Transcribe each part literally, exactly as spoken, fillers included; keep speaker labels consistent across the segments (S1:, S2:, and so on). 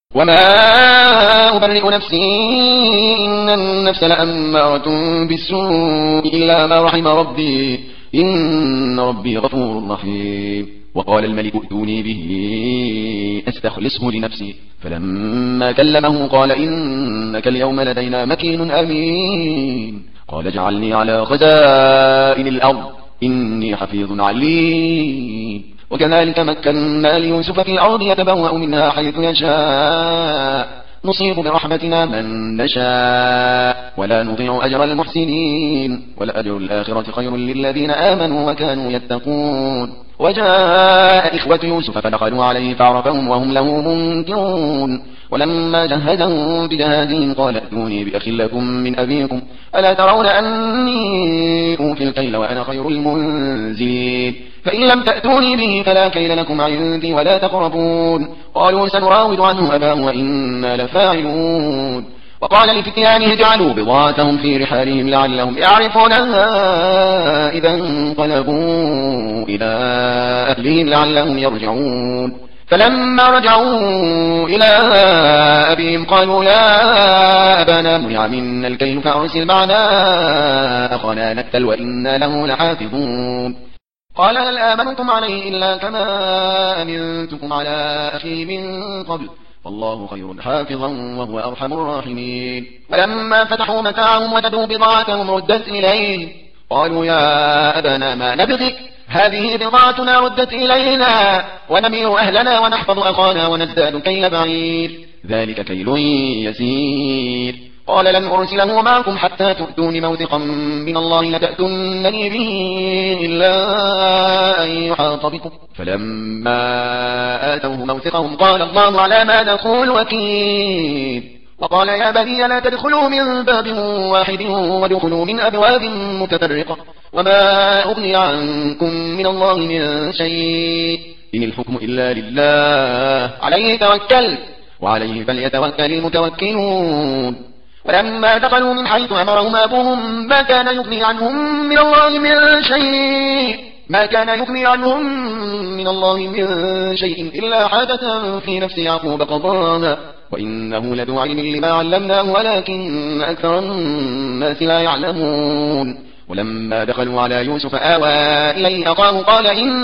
S1: وما أبرئ نفسي إن النفس لأمارة بالسوء إلا ما رحم ربي إن ربي غفور رحيم. وقال الملك ائتوني به أستخلصه لنفسي فلما كلمه قال إنك اليوم لدينا مكين أمين. قال اجعلني على خزائن الأرض إني حفيظ عليم. وكذلك مكنا ليوسف في الأرض يتبوأ منها حيث يشاء نصيب برحمتنا من نشاء ولا نضيع أجر المحسنين ولأجر الآخرة خير للذين آمنوا وكانوا يتقون. وجاء إخوة يوسف فدخلوا عليه فعرفهم وهم له منكرون. ولما جهزهم بجهازهم قال ائتوني بأخ لكم من أبيكم ألا ترون أني أوفي الكيل وأنا خير المنزلين فإن لم تأتوني به فلا كيل لكم عندي ولا تقربون. قالوا سنراود عنه أباه وإنا لفاعلون. وقال لفتيانه اجعلوا بضاعتهم في رحالهم لعلهم يعرفونها إذا انقلبوا إلى أهلهم لعلهم يرجعون. فلما رجعوا إلى أبيهم قالوا يا أبانا منع منا الكيل فأرسل معنا أخانا نكتل وإنا له لحافظون. قال هل آمنتم عليه إلا كما أمنتكم على أخيه من قبل والله خير حافظا وهو أرحم الراحمين. ولما فتحوا متاعهم وجدوا بضاعتهم ردت إليه قالوا يا أبانا ما نبغي هذه بضاعتنا ردت إلينا ونمير أهلنا ونحفظ أخانا ونزداد كيل بعير ذلك كيل يسير. قال لن أرسله معكم حتى تؤتون موثقا من الله لتأتونني به إلا أن يحاط بكم. فلما آتوه موثقهم قال الله على ما نقول وكيل. وقال يا بني لا تدخلوا من باب واحد وادخلوا من أبواب متفرقة وما أغني عنكم من الله من شيء إن الحكم إلا لله عليه توكلت وعليه فليتوكل المتوكلون. ولما دخلوا من حيث أمرهم أبوهم ما كان يغني عنهم من الله من شيء ما كان يغني عنهم من الله من شيء إلا حادثا في نفس يعقوب قضاها وإنه لذو علم لما علمناه ولكن أكثر الناس لا يعلمون. ولما دخلوا على يوسف آوى إليه أخاه قال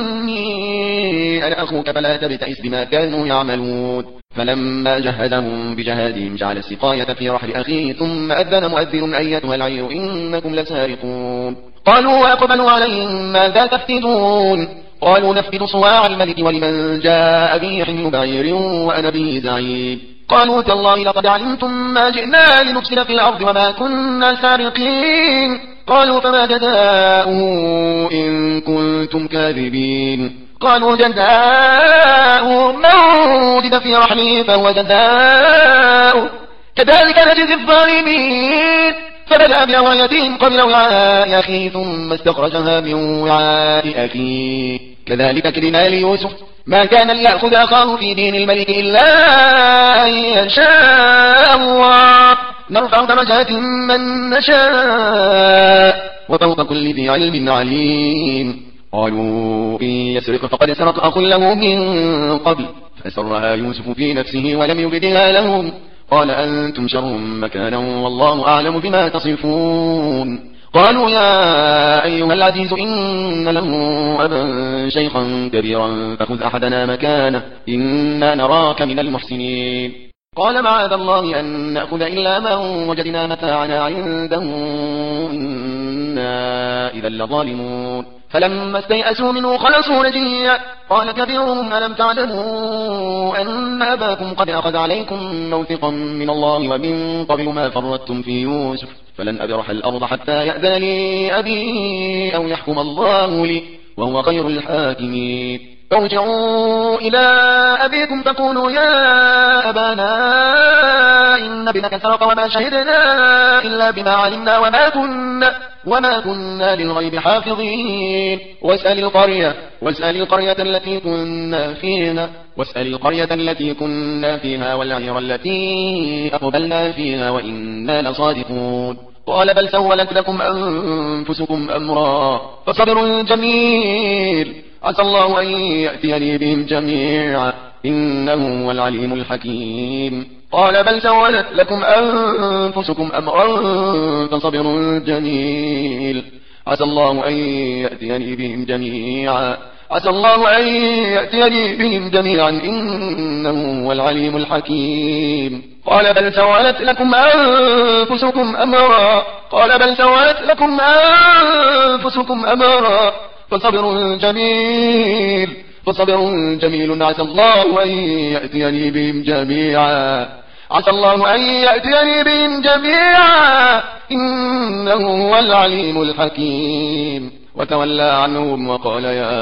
S1: إني أنا أخوك فلا تبتئس بما كانوا يعملون. فلما جهزهم بجهازهم جعل السقاية في رحل أخيه ثم أذن مؤذن أيتها العير إنكم لسارقون. قالوا وأقبلوا عليهم ماذا تفقدون قالوا نفقد صواع الملك ولمن جاء به حمل بعير وأنا به زعيم. قالوا تالله لقد علمتم ما جئنا لنفسد في الأرض وما كنا سارقين. قالوا فما جزاؤه إن كنتم كاذبين. قالوا جزاؤه من وجد في رحله فهو جزاؤه كذلك نجزي الظالمين. فبدأ بأوعيتهم قبل وعاء أخيه ثم استخرجها من وعاء أخيه كذلك كدنا ليوسف ما كان ليأخذ أخاه في دين الملك إلا أن يشاء الله نرفع درجات من نشاء وفوق كل ذي علم عليم. قالوا إن يسرق فقد سرق أخ له من قبل فأسرها يوسف في نفسه ولم يبدها لهم قال أنتم شر مكانا والله أعلم بما تصفون. قالوا يا أيها العزيز إن له أبا شيخا كبيرا فخذ أحدنا مكانه إنا نراك من المحسنين. قال معاذ الله أن نأخذ إلا من وجدنا متاعنا عنده إنا إذا لظالمون. فلما استيأسوا منه خلصوا نجيا قال كبيرهم ألم تعلموا أن أباكم قد أخذ عليكم موثقا من الله ومن قبل ما فرطتم في يوسف فلن أبرح الأرض حتى يأذن لي أبي أو يحكم الله لي وهو خير الحاكمين. فارجعوا إلى أبيكم فقولوا يا أبانا إن ابنك سرق وما شهدنا إلا بما علمنا وما كنا وما كنا للغيب حافظين. واسأل القرية واسأل القرية التي كنا فيها واسأل القرية التي كنا فيها والعير التي أقبلنا فيها وإنا لصادقون. قال بل سولت لكم أنفسكم أمرا فصبر جميل عسى الله أن يأتيني بهم جميعا إنه هو العليم الحكيم. قال بل سولت لكم أنفسكم أمرا فصبر جميل عسى الله أن يأتيني بهم جميعا عسى الله أن يأتيني بهم جميعا إنه هو العليم الحكيم. قال بل سولت لكم أنفسكم أمرا قال بل سولت لكم أنفسكم أمرا فصبر جميل فصبر جميل عسى الله أن يأتيني بهم جميعا عسى الله أن يأتيني بهم جميعا إنه هو العليم الحكيم. وتولى عنهم وقال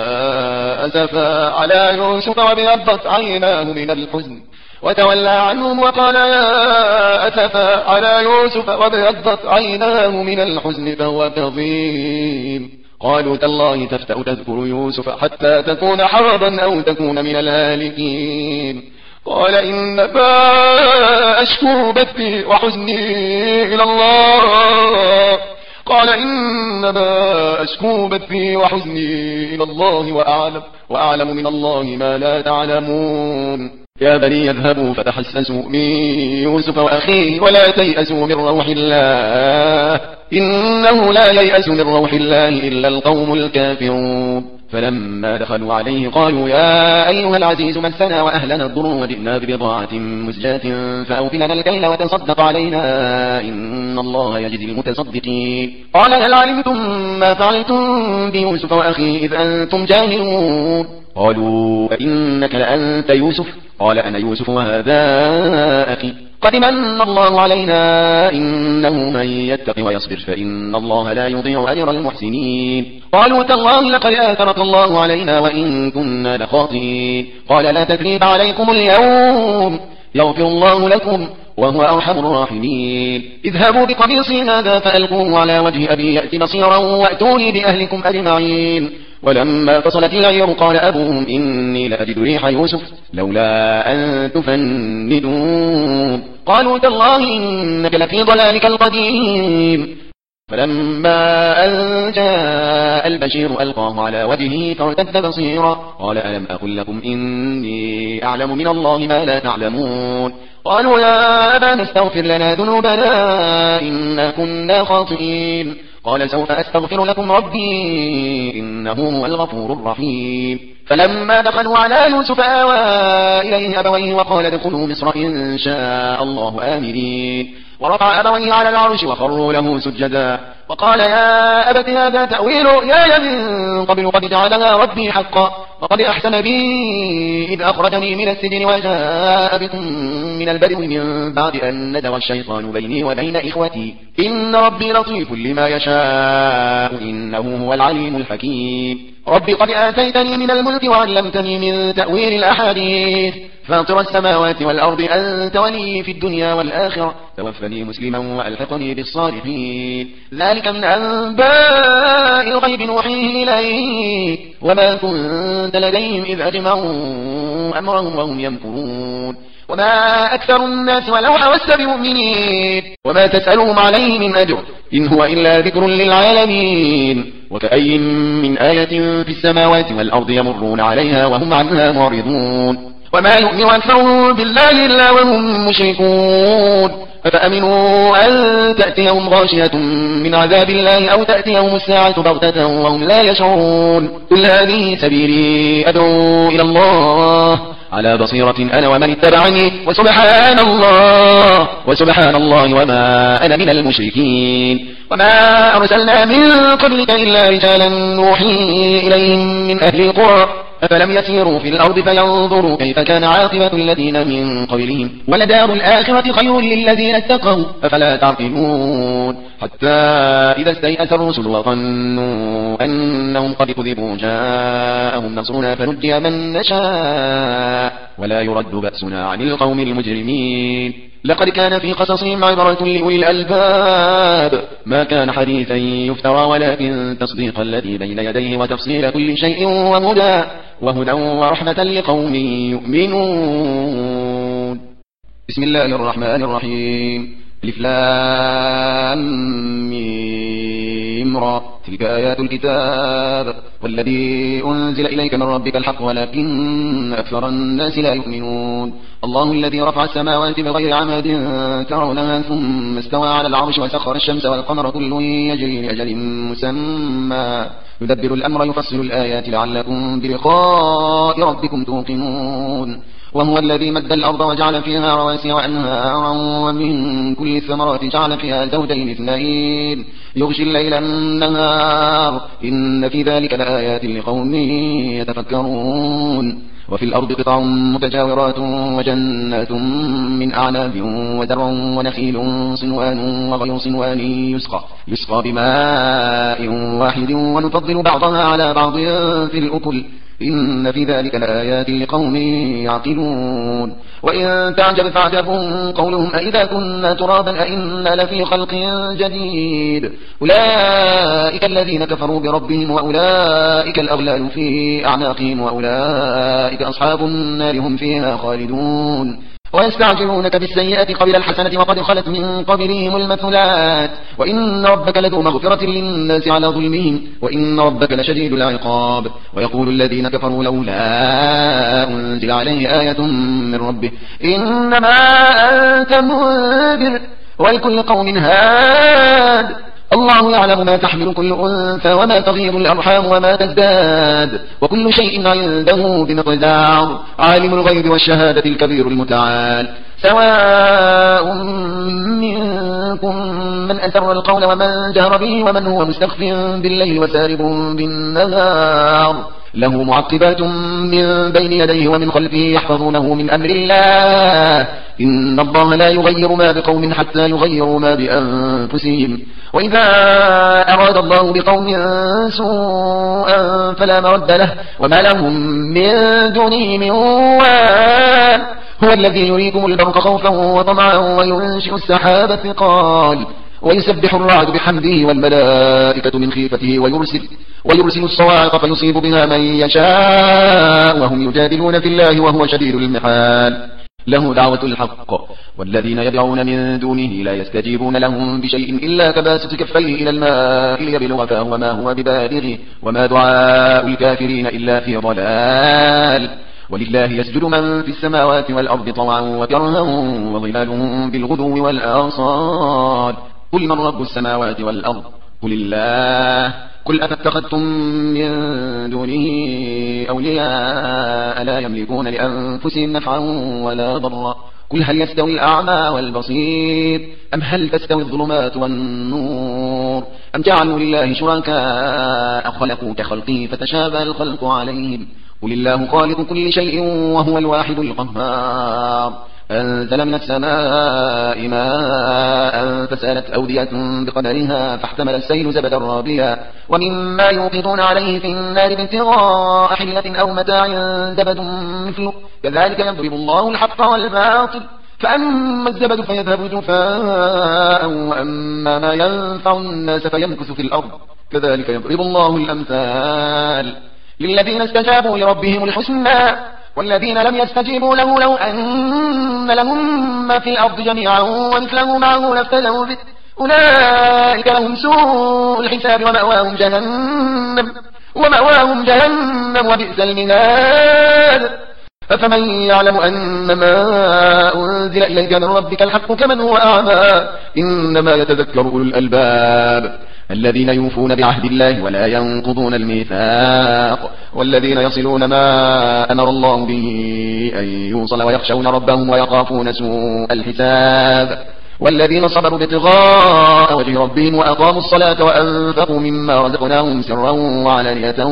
S1: يا أسفا على يوسف وابيضت عيناه من الحزن وتولى عنهم وقال يا أسفا على يوسف وابيضت عيناه من الحزن فهو كظيم. قالوا تالله تفتأ تذكر يوسف حتى تكون حرضا أو تكون من الهالكين. قال إنما أشكو بثي وحزني إلى الله قال إنما أشكو بثي وحزني إلى الله وأعلم, وأعلم من الله ما لا تعلمون. يا بني اذهبوا فتحسسوا من يوسف وأخيه ولا تيأسوا من روح الله إنه لا ييأس من روح الله إلا القوم الكافرون. فلما دخلوا عليه قالوا يا أيها العزيز مسنا وأهلنا الضر وجئنا ببضاعة مزجاة فأوف لنا الكيل وتصدق علينا إن الله يجزي المتصدقين. قال هل علمتم ما فعلتم بيوسف وأخيه إذ أنتم جاهلون؟ قالوا أئنك لأنت يوسف؟ قال أنا يوسف وهذا أخي قد من الله علينا إنه من يتق ويصبر فإن الله لا يضيع أجر المحسنين. قالوا تالله لقد آثرك الله علينا وإن كنا لخاطئين. قال لا تثريب عليكم اليوم يغفر الله لكم وهو أرحم الراحمين. اذهبوا بقميصي هذا فألقوه على وجه أبي يأتي بصيرا وأتوني بأهلكم أجمعين. ولما فصلت العير قال أبوهم إني لأجد ريح يوسف لولا أن تفندون. قالوا تالله إنك لفي ضلالك القديم. فلما أن جاء البشير ألقاه على وجهه فارتد بصيرا قال ألم أقل لكم إني أعلم من الله ما لا تعلمون. قالوا يا أبانا استغفر لنا ذنوبنا إنا كنا خاطئين. قال سوف أستغفر لكم ربي إنه هو الغفور الرحيم. فلما دخلوا على يوسف آوى إليه أبويه وقال ادخلوا مصر إن شاء الله آمنين. ورفع أبويه على العرش وخروا له سجدا وقال يا أبت هذا تأويل رؤياي من قبل قد جعلها ربي حقا وقد أحسن بي إذ أخرجني من السجن وجاء بكم من البدو من بعد أن نزغ الشيطان بيني وبين إخوتي إن ربي لطيف لما يشاء إنه هو العليم الحكيم. ربي قد آتيتني من الملك وعلمتني من تأويل الأحاديث فاطر السماوات والأرض أنت ولي في الدنيا والآخرة توفني مسلما وألحقني بالصالحين. ذلك من أنباء الغيب نوحيه إليك وما كنت لديهم إذ أجمعوا أمرهم وهم يمكرون. وما أكثر الناس ولو حوست بمؤمنين وما تسألهم عليه من أجر إن هو إلا ذكر للعالمين. وكأي من آية في السماوات والأرض يمرون عليها وهم عنها معرضون. وما يؤمن أكثرهم بالله إلا وهم مشركون. فأمنوا أن تأتيهم غاشية من عذاب الله أو تأتيهم الساعة بغتة وهم لا يشعرون. قل هذه سبيلي أدعو إلى الله على بصيرة أنا ومن اتبعني وسبحان الله وسبحان الله وما أنا من المشركين. وما أرسلنا من قبلك إلا رجالا نوحي إليهم من أهل القرى أفلم يسيروا في الأرض فينظروا كيف كان عاقبة الذين من قبلهم ولدار الآخرة خير للذين اتقوا أفلا تعقلون. حتى إذا استيأس الرسل وظنوا أنهم قد كذبوا جاءهم نصرنا فنجي من نشاء ولا يرد بأسنا عن القوم المجرمين. لقد كان في قصصهم عبرة لأولي الألباب ما كان حديثا يفترى ولكن تصديق الذي بين يديه وتفصيل كل شيء وهدى وهدى ورحمة لقوم يؤمنون. بسم الله الرحمن الرحيم. ألف لام ميم را تلك آيات الكتاب والذي أنزل إليك من ربك الحق ولكن أكثر الناس لا يؤمنون الله الذي رفع السماوات بغير عمد ترونها ثم استوى على العرش وسخر الشمس والقمر كل يجري لأجل مسمى يدبر الأمر يفصل الآيات لعلكم بلقاء ربكم توقنون وهو الذي مد الأرض وجعل فيها رواسي وأنهارا ومن كل الثمرات جعل فيها زوجين اثنين يغشي الليل النهار إن في ذلك لآيات لقوم يتفكرون وفي الأرض قطع متجاورات وجنات من أعناب وزرع ونخيل صنوان وغير صنوان يسقى, يسقى بماء واحد ونفضل بعضها على بعض في الأكل إن في ذلك لآيات لقوم يعقلون وإن تعجب فعجب قولهم أئذا كنا ترابا أئنا لفي خلق جديد أولئك الذين كفروا بربهم وأولئك الأغلال في أعناقهم وأولئك أصحاب النار هم فيها خالدون ويستعجلونك بالسيئة قبل الحسنة وقد خلت من قبلهم المثلات وإن ربك لذو مغفرة للناس على ظلمهم وإن ربك لشديد العقاب ويقول الذين كفروا لولا أنزل عليه آية من ربه إنما أنت منذر ولكل قوم هاد الله يعلم ما تحمل كل أنثى وما تغير الأرحام وما تزداد وكل شيء عنده بمقدار عالم الغيب والشهادة الكبير المتعال سواء منكم من أسر القول ومن جهر به ومن هو مستخف بالليل وسارب بالنهار له معقبات من بين يديه ومن خلفه يحفظونه من أمر الله إن الله لا يغير ما بقوم حتى يغيروا ما بأنفسهم وإذا أراد الله بقوم سوءا فلا مرد له وما لهم من دونه من وال هو الذي يريكم البرق خوفا وطمعا وينشئ السحاب الثقال ويسبح الرعد بحمده والملائكة من خيفته ويرسل, ويرسل الصواعق فيصيب بها من يشاء وهم يجادلون في الله وهو شديد المحال له دعوة الحق والذين يدعون من دونه لا يستجيبون لهم بشيء إلا كباسط كفيه إلى الماء ليبلغ فاه وما هو ببالغه وما دعاء الكافرين إلا في ضلال ولله يسجد من في السماوات والأرض طوعا وكرها وظلالهم بالغدو والآصال قل من رب السماوات والأرض قل الله قل أفاتخذتم من دونه أولياء لا يملكون لأنفسهم نفعا ولا ضرا قل هل يستوي الأعمى والبصير أم هل تستوي الظلمات والنور أم جعلوا لله شركاء خلقوا كخلقه فتشابه الخلق عليهم قل الله خالق كل شيء وهو الواحد القهار أنزل من السماء ماء فسالت أودية بقدرها فاحتمل السيل زبدا رابيا ومما يوقدون عليه في النار ابتغاء حلية أو متاع زبد مثله كذلك يضرب الله الحق والباطل فأما الزبد فيذهب جفاء وأما ما ينفع الناس فيمكث في الأرض كذلك يضرب الله الأمثال للذين استجابوا لربهم الحسنى والذين لم يستجيبوا له لو أن لهم ما في الأرض جميعا ومثله معه لافتدوا به أولئك لهم سوء الحساب ومأواهم جهنم ومأواهم جهنم وبئس المهاد أفمن يعلم أن ما أنزل إليك من ربك الحق كمن هو أعمى إنما يتذكر أولو الألباب الذين يوفون بعهد الله ولا ينقضون الميثاق والذين يصلون ما أمر الله به أن يوصل ويخشون ربهم ويخافون سوء الحساب والذين صبروا ابتغاء وجه ربهم وأقاموا الصلاة وأنفقوا مما رزقناهم سرا وعلانية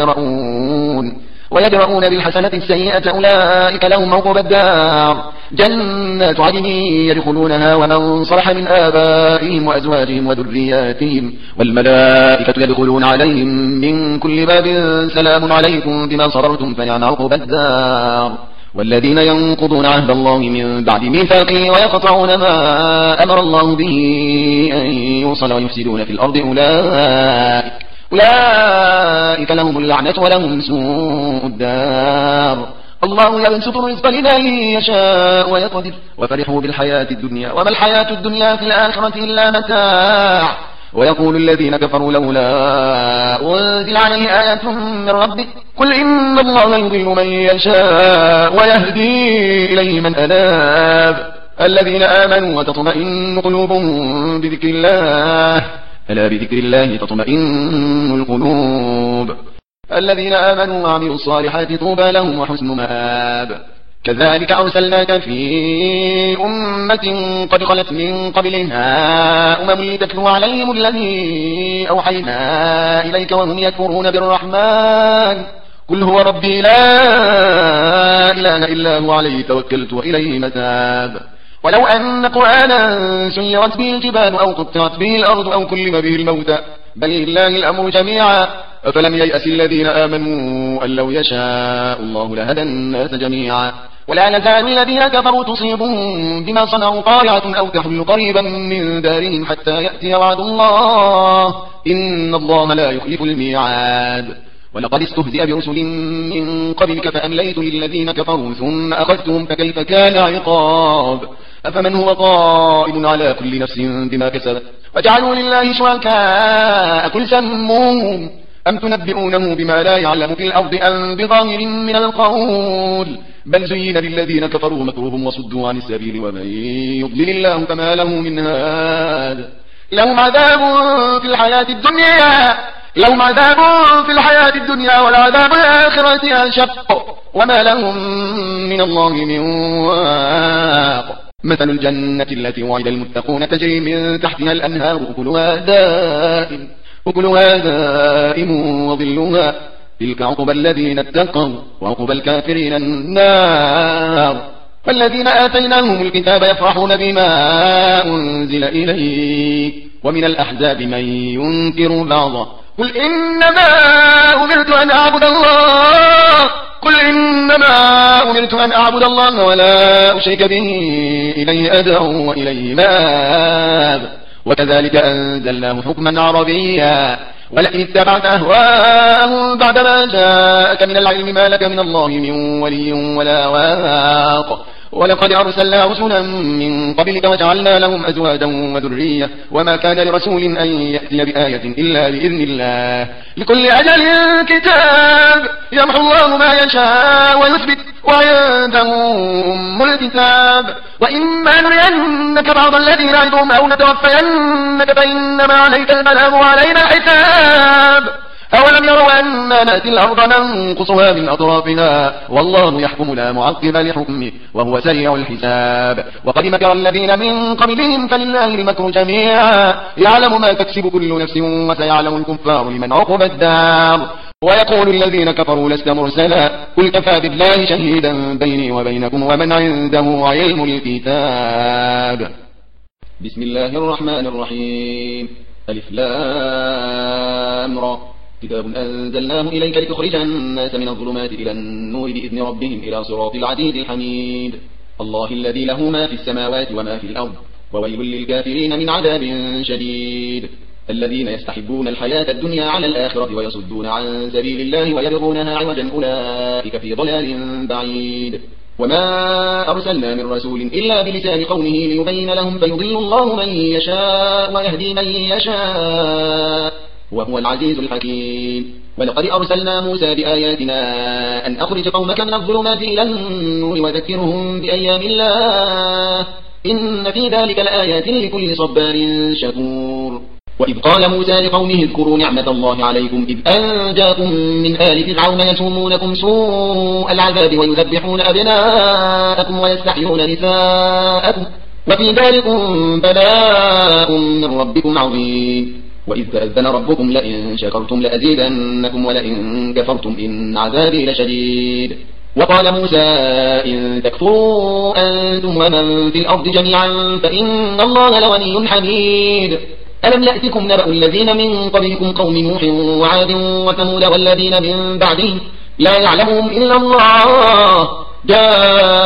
S1: ويدرؤون ويدرؤون بالحسنة السيئة أولئك لهم عقبى الدار جنات عدن يدخلونها ومن صلح من آبائهم وأزواجهم وذرياتهم والملائكة يدخلون عليهم من كل باب سلام عليكم بما صبرتم فنعم عقبى الدار والذين ينقضون عهد الله من بعد ميثاقه ويقطعون ما أمر الله به أن يوصل ويفسدون في الأرض أولئك أولئك لهم اللعنة ولهم سوء الدار الله يبسط الرزق لمن يشاء ويقدر وفرحوا بالحياة الدنيا وما الحياة الدنيا في الآخرة إلا متاع ويقول الذين كفروا لولا أنزل عليه آية من ربه قل إن الله يضل من يشاء ويهدي إليه من أناب الذين آمنوا وتطمئن قلوبهم بذكر الله ألا بذكر الله تطمئن القلوب الذين آمنوا وعملوا الصالحات طوبى لهم وحسن مآب كذلك أرسلناك في أمة قد خلت من قبلها أمم لتتلو عليهم الذي أوحينا إليك وهم يكفرون بالرحمن قل هو ربي لا إله إلا هو عليه توكلت وإليه متاب ولو أن قرآنا سيرت به الجبال أو قطعت به الأرض أو كلم به الموتى بل لله الأمر جميعا أفلم ييأس الذين آمنوا أن لو يشاء الله لهدى الناس جميعا ولا يزال الذين كفروا تصيبهم بما صنعوا قارعة أو تحل قريبا من دارهم حتى يأتي وعد الله إن الله لا يخلف الميعاد ولقد استهزئ برسل من قبلك فأمليت للذين كفروا ثم أخذتهم فكيف كان عقاب أفمن هو قائم على كل نفس بما كسبت وجعلوا لله شركاء قل سموهم أم تنبئونه بما لا يعلم في الأرض أم بظاهر من القول بل زين للذين كفروا مكرهم وصدوا عن السبيل ومن يضلل الله فما له من هاد لهم عذاب في الحياة الدنيا لهم عذاب في الحياة الدنيا والعذاب الآخرة أشق وما لهم من الله من واق مثل الجنة التي وعد المتقون تجري من تحتها الأنهار أكلها دائم أكلها دائم وظلها تلك عقبى الذين اتقوا وعقبى الكافرين النار والذين آتيناهم الكتاب يفرحون بما أنزل إليك ومن الأحزاب من ينكر بعضه قل إنما أمرت أن أعبد الله قل إنما أمرت أن أعبد الله ولا أشرك به إليه أدعو وإليه مآب وكذلك أنزلناه حكما عربيا ولئن اتبعت أهواءهم بعدما جاءك من العلم ما لك من الله من ولي ولا واق ولقد أرسلنا رسلا من قبلك وجعلنا لهم أزواجا وذرية وما كان لرسول أن يأتي بآية إلا بإذن الله لكل أجل كتاب يمحو الله ما يشاء ويثبت وعنده أم الكتاب وإما نرينك بعض الذين نعدهم أو نتوفينك فإنما عليك البلاغ وعلينا الحساب أولم يروا أننا نأتي الأرض ننقصها من أطرافها والله يحكم لا معقب لحكمه وهو سريع الحساب وقد مكر الذين من قبلهم فلله المكر جميعا يعلم ما تكسب كل نفس وسيعلم الكفار لمن عقب الدار ويقول الذين كفروا لست مرسلا قل كفى بالله شهيدا بيني وبينكم ومن عنده علم الكتاب بسم الله الرحمن الرحيم ألف لام را كتاب أنزلناه إليك لتخرج الناس من الظلمات إلى النور بإذن ربهم إلى صراط العزيز الحميد الله الذي له ما في السماوات وما في الأرض وويل للكافرين من عذاب شديد الذين يستحبون الحياة الدنيا على الآخرة ويصدون عن سبيل الله ويبغونها عوجا أولئك في ضلال بعيد وما أرسلنا من رسول إلا بلسان قومه ليبين لهم فيضل الله من يشاء ويهدي من يشاء وهو العزيز الحكيم ولقد أرسلنا موسى بآياتنا أن أخرج قومك من الظلمات إلى النور وذكرهم بأيام الله إن في ذلك لآيات لكل صبار شكور وإذ قال موسى لقومه اذكروا نعمة الله عليكم إذ أنجاكم من آل فرعون يسومونكم سوء العذاب ويذبحون أبناءكم ويستحيون نساءكم وفي ذلكم بلاء من ربكم عظيم وإذ تأذن ربكم لئن شكرتم لأزيدنكم ولئن كفرتم إن عذابي لشديد وقال موسى إن تكفروا أنتم ومن في الأرض جميعا فإن الله لغني حميد ألم يأتكم نبأ الذين من قبلكم قوم نوح وعاد وثمود والذين من بعدهم لا يعلمهم إلا الله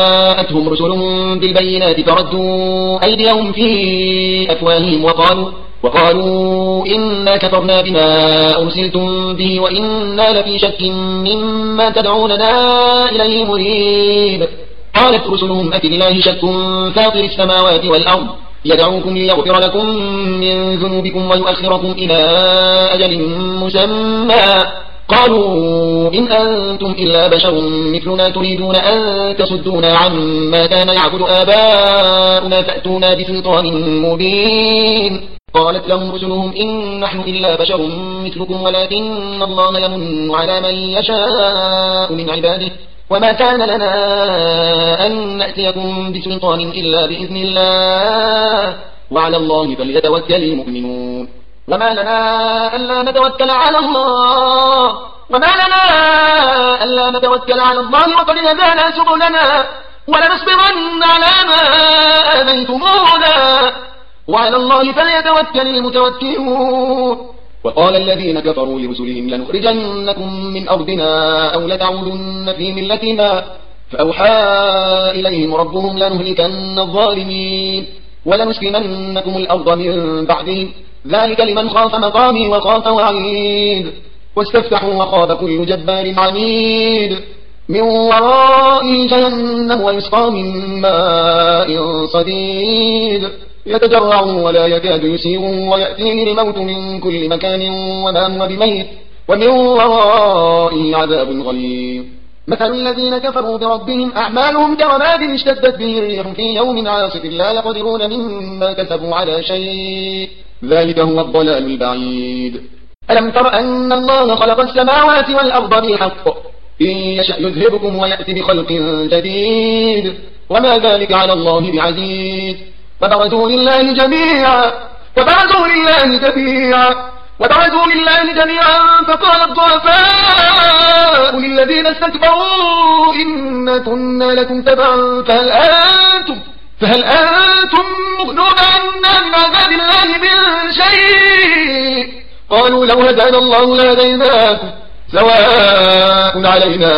S1: جاءتهم رسلهم بالبينات فردوا أيديهم في أفواههم وقالوا وقالوا إنا كفرنا بما أرسلتم به وإنا لفي شك مما تدعوننا إليه مريب. قالت رسلهم أفي الله شك فاطر السماوات والأرض يدعوكم ليغفر لكم من ذنوبكم ويؤخركم إلى أجل مسمى. قالوا إن أنتم إلا بشر مثلنا تريدون أن تصدونا عما كان يعبد آباؤنا فأتونا بسلطان مبين. قالت لهم رسلهم إن نحن إلا بشر مثلكم ولكن الله يمن على من يشاء من عباده وما كان لنا أن نأتيكم بسلطان إلا بإذن الله وعلى الله فليتوكل المؤمنون. وما لنا ألا نتوكل على الله وما لنا ألا نتوكل على الله وقد هدانا سبلنا ولنصبرن على ما آذيتمونا وعلى الله فليتوكل المتوكلون. وقال الذين كفروا لرسلهم لنخرجنكم من أرضنا أو لتعودن في ملتنا فأوحى إليهم ربهم لنهلكن الظالمين ولنسكننكم الأرض من بعدهم ذلك لمن خاف مقامي وخاف وعيد. واستفتحوا وخاب كل جبار عنيد من ورائه جهنم ويسقى من ماء صديد يتجرع ولا يكاد يسير ويأتيه الموت من كل مكان وما هو بميت ومن ورائه عذاب غليظ. مثل الذين كفروا بربهم أعمالهم كرماد اشتدت به الريح في يوم عاصف لا يقدرون مما كسبوا على شيء ذلك هو الضلال البعيد. ألم تر أن الله خلق السماوات والأرض بالحق إن يشأ يذهبكم ويأتي بخلق جديد وما ذلك على الله بعزيز. وبرزوا لله جميعا وبرزوا لله جميعا وبرزوا لله جميعا فقال الضعفاء للذين استكبروا إنا كنا لكم تبعا فهل أنتم فهل أنتم مغنون عنا من عذاب الله من شيء. قالوا لو هدانا الله لهديناكم سواء علينا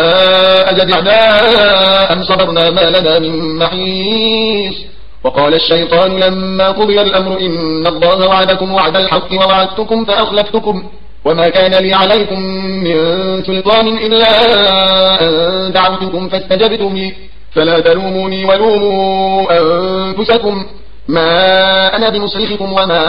S1: أجزعنا أم صبرنا ما لنا من محيص. وقال الشيطان لما قضي الأمر إن الله وعدكم وعد الحق ووعدتكم فأخلفتكم وما كان لي عليكم من سلطان إلا أن دعوتكم فاستجبتم لي فلا تلوموني ولوموا أنفسكم ما أنا بمصرخكم وما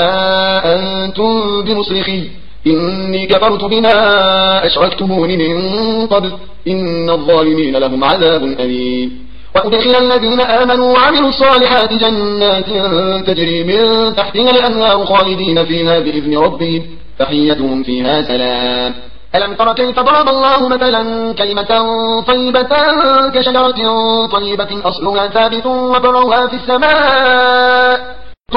S1: أنتم بمصرخي إني كفرت بما أشركتمون من قبل إن الظالمين لهم عذاب أليم. وأدخل الذين آمنوا وعملوا الصالحات جنات تجري من تحتها الأنهار خالدين فيها بإذن ربهم تحيتهم فيها سلام. ألم تر كيف ضرب الله مثلا كلمة طيبة كشجرة طيبة أصلها ثابت وفرعها في السماء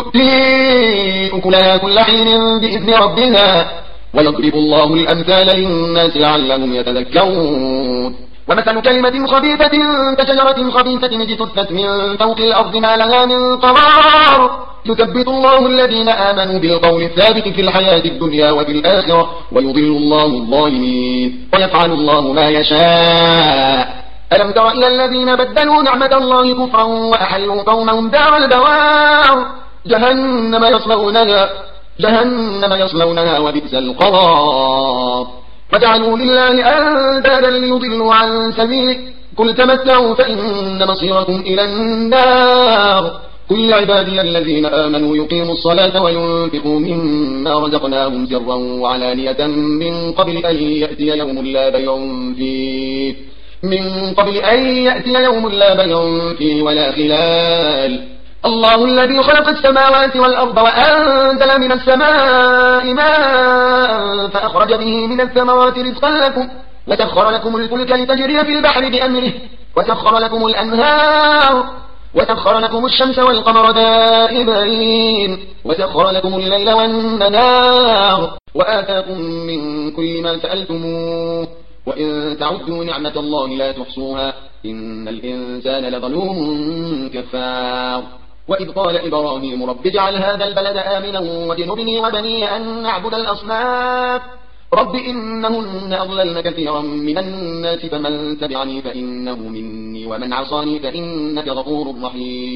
S1: تؤتي أكلها كل حين بإذن ربها ويضرب الله الأمثال للناس لعلهم يتذكرون. ومثل كلمة خبيثة كشجرة خبيثة اجتثت من فوق الأرض ما لها من قرار يثبت الله الذين آمنوا بالقول الثابت في الحياة الدنيا وفي الآخرة ويضل الله الظالمين ويفعل الله ما يشاء. ألم تر إلى الذين بدلوا نعمة الله كفرا وأحلوا قومهم دار البوار جهنم يصلونها جهنم يصلونها وبئس القرار. وجعلوا لله أندادا ليضلوا عن سبيله قل تمتعوا فإن مصيركم إلى النار. قل عبادي الذين آمنوا يقيموا الصلاة وينفقوا مما رزقناهم سرا وعلانية من قبل أن يأتي يوم لا بيع فيه من قبل أن يأتي يوم لا بيع فيه ولا خلال. الله الذي خلق السماوات والأرض وأنزل من السماء ماء فأخرج به من الثمرات رزقا لكم وسخر لكم الفلك لتجري في البحر بأمره وسخر لكم الأنهار وسخر لكم الشمس والقمر دائبين وسخر لكم الليل والنهار وآتاكم من كل ما سألتموه وإن تعدوا نعمة الله لا تحصوها إن الإنسان لظلوم كفار. وإذ قال إبراهيم رب اجعل هذا البلد آمنا واجنبني وبني أن نعبد الأصنام رب إنهن أضللن كثيرا من الناس فمن تبعني فإنه مني ومن عصاني فإنك غفور رحيم.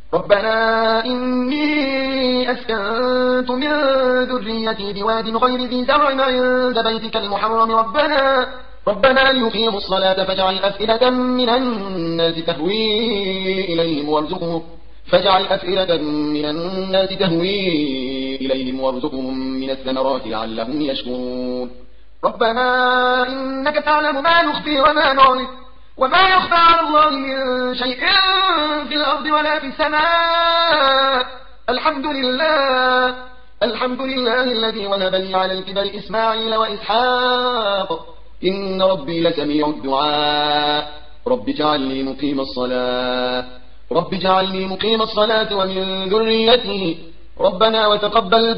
S2: ربنا إني أسكنت من ذريتي بواد غير ذي زرع عند بيتك المحرم ربنا ربنا ليقيموا الصلاة فاجعل أفئدة من الناس تهوي إليهم وارزقهم فاجعل أفئدة من الناس تهوي إليهم وارزقهم من الثمرات لعلهم يشكرون ربنا إنك تعلم ما نخفي وما نعلن وما يخفى على الله من شيء في الأرض ولا في السماء الحمد لله الحمد لله الذي وهب لي على الكبر إسماعيل وإسحاق إن ربي لسميع الدعاء رب اجعلني مقيم الصلاة رب اجعلني مقيم الصلاة ومن ذريتي ربنا وتقبل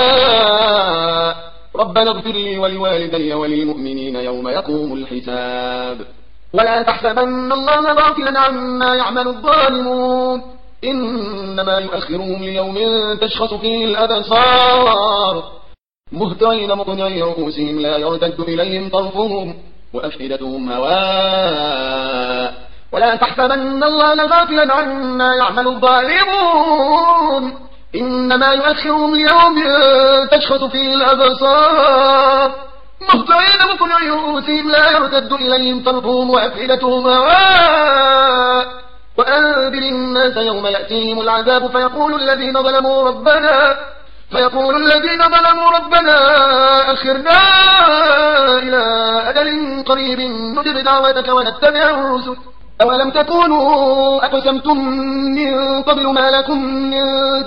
S2: دعاء ربنا اغفر لي ولوالدي وللمؤمنين يوم يقوم الحساب ولا تحسبن الله غافلا عما يعمل الظالمون إنما يؤخرهم ليوم تشخص فيه الأبصار مهطعين مقنعي رؤوسهم لا يرتد إليهم طرفهم وأفئدتهم هواء ولا تحسبن الله غافلا عما يعمل الظالمون إنما يؤخرهم ليوم تشخص فيه الأبصار مهطعين مقنعي رؤوسهم لا يرتد إليهم طرفهم وأفئدتهم هواء وأنذر الناس يوم يأتيهم العذاب فيقول الذين ظلموا ربنا فيقول الذين ظلموا ربنا أخرنا إلى أجل قريب نجب دعوتك ونتبع الرسل أولم تكونوا أقسمتم من قبل ما لكم من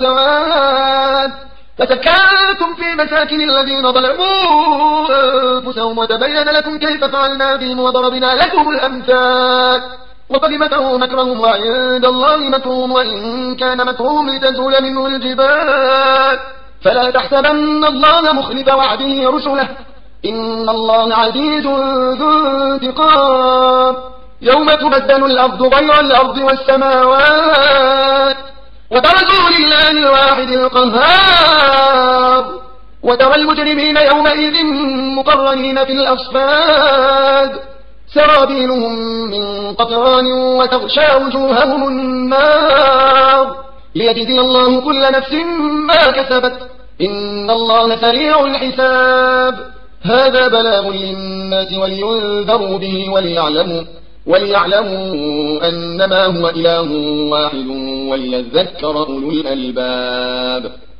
S2: زوال فسكنتم في مساكن الذين ظلموا أنفسهم وتبين لكم كيف فعلنا بهم وضربنا لكم الأمثال وقد مكروا مكرهم وعند الله مكرهم وإن كان مكرهم لتزول منه الجبال فلا تحسبن الله مخلف وعده رسله إن الله عزيز ذو انتقام يوم تبدل الأرض غير الأرض والسماوات وبرزوا لله الواحد القهار وترى المجرمين يومئذ مقرنين في الأصفاد سرابيلهم من قطران وتغشى وجوههم النار ليجزي الله كل نفس ما كسبت إن الله سريع الحساب هذا بلاغ للناس ولينذروا به وليعلموا وليعلموا أنما هو إله واحد وليذكر أولو الألباب